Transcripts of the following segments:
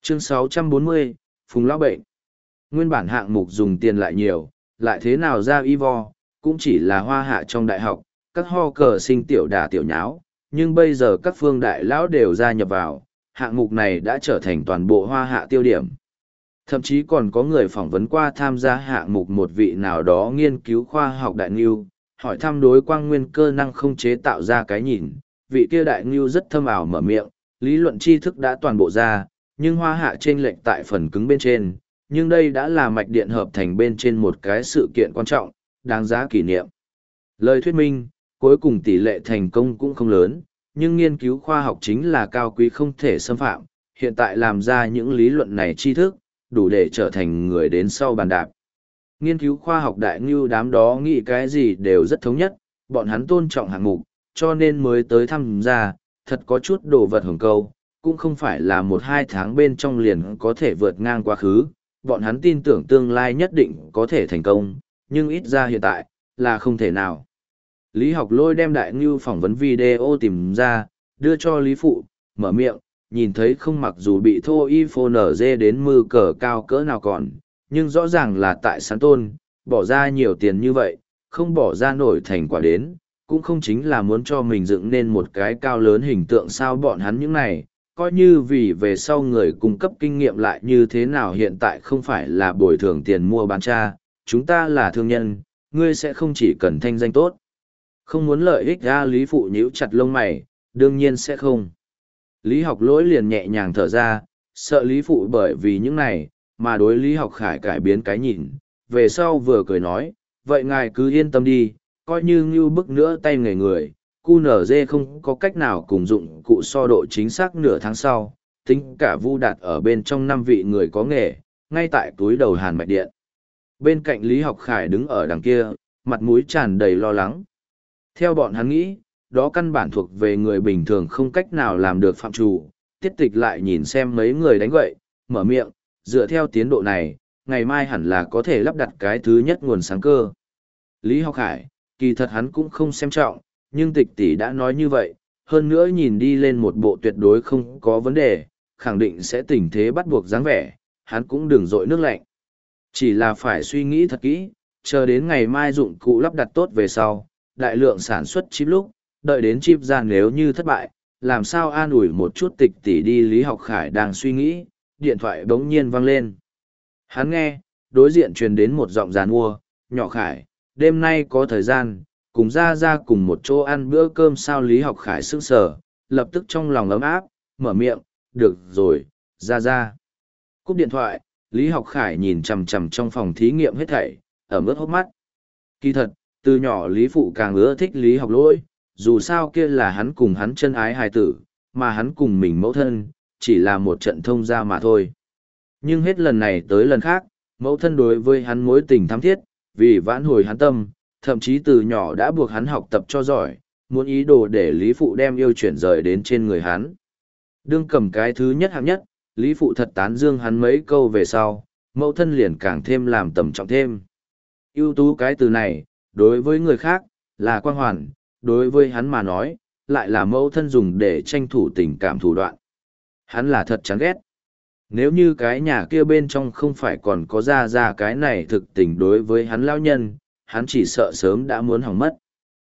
Chương 640, Phùng Lão Bệnh. Nguyên bản hạng mục dùng tiền lại nhiều, lại thế nào ra y vo, cũng chỉ là hoa hạ trong đại học, các ho cờ sinh tiểu đà tiểu nháo, nhưng bây giờ các phương đại lão đều gia nhập vào, hạng mục này đã trở thành toàn bộ hoa hạ tiêu điểm. Thậm chí còn có người phỏng vấn qua tham gia hạng mục một vị nào đó nghiên cứu khoa học đại ngưu, hỏi thăm đối quang nguyên cơ năng không chế tạo ra cái nhìn, vị kia đại ngưu rất thâm ảo mở miệng, lý luận tri thức đã toàn bộ ra, nhưng hoa hạ chênh lệch tại phần cứng bên trên, nhưng đây đã là mạch điện hợp thành bên trên một cái sự kiện quan trọng, đáng giá kỷ niệm. Lời thuyết minh, cuối cùng tỷ lệ thành công cũng không lớn, nhưng nghiên cứu khoa học chính là cao quý không thể xâm phạm, hiện tại làm ra những lý luận này tri thức, đủ để trở thành người đến sau bàn đạp. Nghiên cứu khoa học đại ngưu đám đó nghĩ cái gì đều rất thống nhất, bọn hắn tôn trọng hạng mục, cho nên mới tới tham gia, thật có chút đồ vật hồng câu, cũng không phải là 1-2 tháng bên trong liền có thể vượt ngang quá khứ, bọn hắn tin tưởng tương lai nhất định có thể thành công, nhưng ít ra hiện tại, là không thể nào. Lý Học Lôi đem đại ngưu phỏng vấn video tìm ra, đưa cho Lý Phụ, mở miệng, nhìn thấy không mặc dù bị thô y phô nở dê đến mư cờ cao cỡ nào còn, nhưng rõ ràng là tại sán tôn, bỏ ra nhiều tiền như vậy, không bỏ ra nổi thành quả đến, cũng không chính là muốn cho mình dựng nên một cái cao lớn hình tượng sao bọn hắn những này, coi như vì về sau người cung cấp kinh nghiệm lại như thế nào hiện tại không phải là bồi thường tiền mua bán cha, chúng ta là thương nhân, ngươi sẽ không chỉ cần thanh danh tốt. Không muốn lợi ích ra Lý Phụ nhíu chặt lông mày, đương nhiên sẽ không. Lý Học Lỗi liền nhẹ nhàng thở ra, sợ Lý Phụ bởi vì những này, mà đối Lý Học Khải cải biến cái nhìn, về sau vừa cười nói, vậy ngài cứ yên tâm đi, coi như ngưu bức nữa tay nghề người, QNZ không có cách nào cùng dụng cụ so độ chính xác nửa tháng sau, tính cả Vu Đạt ở bên trong 5 vị người có nghề, ngay tại túi đầu Hàn Mạch Điện. Bên cạnh Lý Học Khải đứng ở đằng kia, mặt mũi tràn đầy lo lắng. Theo bọn hắn nghĩ, đó căn bản thuộc về người bình thường không cách nào làm được phạm trù, tiết tịch lại nhìn xem mấy người đánh gậy, mở miệng, dựa theo tiến độ này, ngày mai hẳn là có thể lắp đặt cái thứ nhất nguồn sáng cơ. Lý Học Khải, kỳ thật hắn cũng không xem trọng, nhưng tịch tỷ đã nói như vậy, hơn nữa nhìn đi lên một bộ tuyệt đối không có vấn đề, khẳng định sẽ tình thế bắt buộc dáng vẻ, hắn cũng đừng dội nước lạnh. Chỉ là phải suy nghĩ thật kỹ, chờ đến ngày mai dụng cụ lắp đặt tốt về sau, đại lượng sản xuất chip lúc, đợi đến chip ra nếu như thất bại, làm sao an ủi một chút tịch tỷ đi. Lý Học Khải đang suy nghĩ, điện thoại bỗng nhiên vang lên. Hắn nghe, đối diện truyền đến một giọng giàn mua, nhỏ Khải, đêm nay có thời gian, cùng ra cùng một chỗ ăn bữa cơm sao. Lý Học Khải sững sờ, lập tức trong lòng ấm áp, mở miệng, được rồi, ra. Cúp điện thoại, Lý Học Khải nhìn chằm chằm trong phòng thí nghiệm hết thảy, ẩm ướt hốc mắt. Kỳ thật, từ nhỏ Lý Phụ càng ưa thích Lý Học Lỗi, dù sao kia là hắn cùng hắn chân ái hài tử, mà hắn cùng mình mẫu thân, chỉ là một trận thông gia mà thôi. Nhưng hết lần này tới lần khác, mẫu thân đối với hắn mối tình thắm thiết, vì vãn hồi hắn tâm, thậm chí từ nhỏ đã buộc hắn học tập cho giỏi, muốn ý đồ để Lý Phụ đem yêu chuyển rời đến trên người hắn. Đương cầm cái thứ nhất hạng nhất, Lý Phụ thật tán dương hắn mấy câu về sau, mẫu thân liền càng thêm làm tầm trọng thêm. Ưu tú cái từ này, đối với người khác, là quang hoàn, đối với hắn mà nói, lại là mẫu thân dùng để tranh thủ tình cảm thủ đoạn. Hắn là thật chán ghét. Nếu như cái nhà kia bên trong không phải còn có ra cái này thực tình đối với hắn lão nhân, hắn chỉ sợ sớm đã muốn hỏng mất.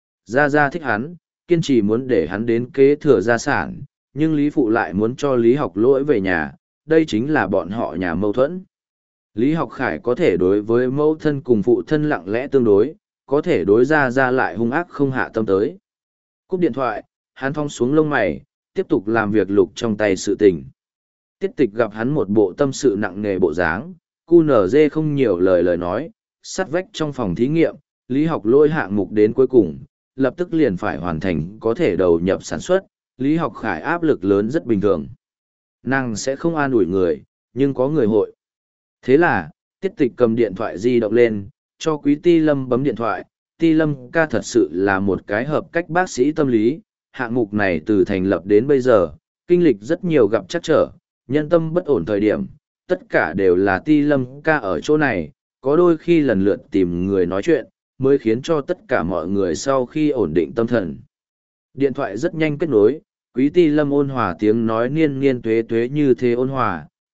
Ra thích hắn, kiên trì muốn để hắn đến kế thừa gia sản, nhưng Lý Phụ lại muốn cho Lý Học Lỗi về nhà, đây chính là bọn họ nhà mâu thuẫn. Lý Học Khải có thể đối với mẫu thân cùng phụ thân lặng lẽ tương đối, có thể đối ra lại hung ác không hạ tâm tới. Cúp điện thoại, hắn thong xuống lông mày, tiếp tục làm việc lục trong tay sự tình. Tiết tịch gặp hắn một bộ tâm sự nặng nề bộ dáng, QNZ không nhiều lời nói, sắt vách trong phòng thí nghiệm, Lý Học Lỗi hạng mục đến cuối cùng, lập tức liền phải hoàn thành có thể đầu nhập sản xuất, Lý Học Khải áp lực lớn rất bình thường. Nàng sẽ không an ủi người, nhưng có người hội. Thế là, tiết tịch cầm điện thoại di động lên, cho quý Ti Lâm bấm điện thoại. Ti Lâm ca thật sự là một cái hợp cách bác sĩ tâm lý, hạng mục này từ thành lập đến bây giờ, kinh lịch rất nhiều gặp trắc trở, nhân tâm bất ổn thời điểm, tất cả đều là Ti Lâm ca ở chỗ này, có đôi khi lần lượt tìm người nói chuyện, mới khiến cho tất cả mọi người sau khi ổn định tâm thần. Điện thoại rất nhanh kết nối, quý Ti Lâm ôn hòa tiếng nói niên tuế tuế như thế ôn hòa,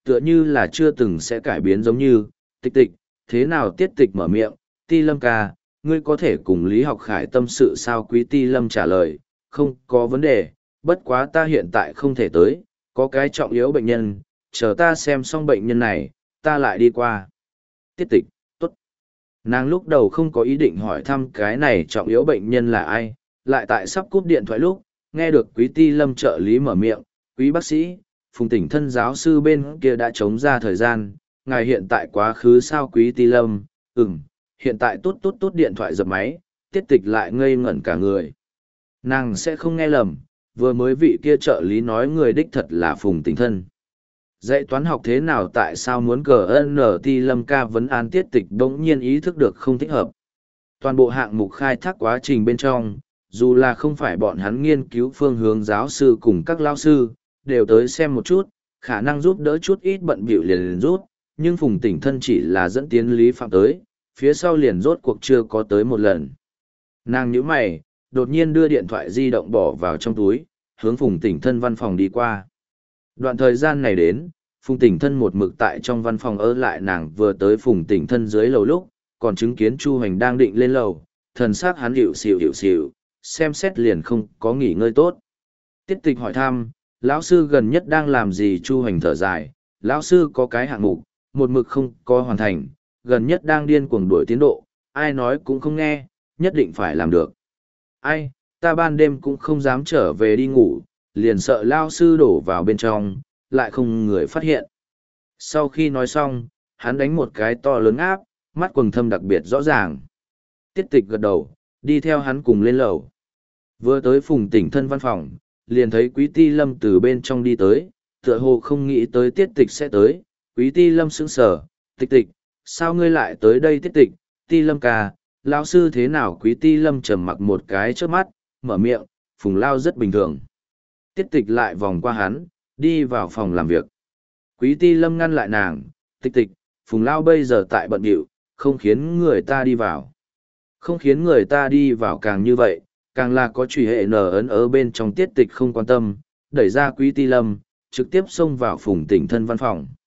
tựa như là chưa từng sẽ cải biến giống như, tịch tịch, thế nào tiết tịch mở miệng, ti lâm ca, ngươi có thể cùng Lý Học Khải tâm sự sao quý ti lâm trả lời, không có vấn đề, bất quá ta hiện tại không thể tới, có cái trọng yếu bệnh nhân, chờ ta xem xong bệnh nhân này, ta lại đi qua. Tiết tịch, tốt. Nàng lúc đầu không có ý định hỏi thăm cái này trọng yếu bệnh nhân là ai, lại tại sắp cúp điện thoại lúc, nghe được quý ti lâm trợ lý mở miệng, quý bác sĩ, Phùng Tỉnh Thân giáo sư bên kia đã chống ra thời gian, ngài hiện tại quá khứ sao quý ti lâm, hiện tại tốt tốt tốt điện thoại dập máy, tiết tịch lại ngây ngẩn cả người. Nàng sẽ không nghe lầm, vừa mới vị kia trợ lý nói người đích thật là Phùng Tỉnh Thân. Dạy toán học thế nào tại sao muốn ti lâm ca vấn an tiết tịch bỗng nhiên ý thức được không thích hợp. Toàn bộ hạng mục khai thác quá trình bên trong, dù là không phải bọn hắn nghiên cứu phương hướng giáo sư cùng các lao sư, đều tới xem một chút, khả năng giúp đỡ chút ít bận bịu liền rút, nhưng Phùng Tỉnh Thân chỉ là dẫn tiến Lý Phạm tới, phía sau liền rốt cuộc chưa có tới một lần. Nàng nhíu mày, đột nhiên đưa điện thoại di động bỏ vào trong túi, hướng Phùng Tỉnh Thân văn phòng đi qua. Đoạn thời gian này đến, Phùng Tỉnh Thân một mực tại trong văn phòng ở lại, nàng vừa tới Phùng Tỉnh Thân dưới lầu lúc, còn chứng kiến Chu Hoành đang định lên lầu, thần sắc hắn hiệu xỉu, xem xét liền không có nghỉ ngơi tốt. Tiết tịch hỏi thăm, lão sư gần nhất đang làm gì? Chu Hoành thở dài, lão sư có cái hạng mục, một mực không có hoàn thành, gần nhất đang điên cuồng đuổi tiến độ, ai nói cũng không nghe, nhất định phải làm được. Ai, ta ban đêm cũng không dám trở về đi ngủ, liền sợ lao sư đổ vào bên trong, lại không người phát hiện. Sau khi nói xong, hắn đánh một cái to lớn áp, mắt quầng thâm đặc biệt rõ ràng. Tiết tịch gật đầu, đi theo hắn cùng lên lầu. Vừa tới Phùng Tỉnh Thân văn phòng, liền thấy Quý Ti Lâm từ bên trong đi tới, tựa hồ không nghĩ tới tiết tịch sẽ tới. Quý Ti Lâm sững sờ, tịch tịch, sao ngươi lại tới đây? Tiết tịch, Ti Lâm ca, lão sư thế nào? Quý Ti Lâm trầm mặc một cái trước mắt, mở miệng, Phùng Lao rất bình thường. Tiết tịch lại vòng qua hắn, đi vào phòng làm việc. Quý Ti Lâm ngăn lại nàng, tịch tịch, Phùng Lao bây giờ tại bận điệu, không khiến người ta đi vào. Không khiến người ta đi vào càng như vậy, càng là có truy hệ nở ấn ở bên trong. Tiết tịch không quan tâm, đẩy ra Quý Ti Lâm, trực tiếp xông vào Phùng Tỉnh Thân văn phòng.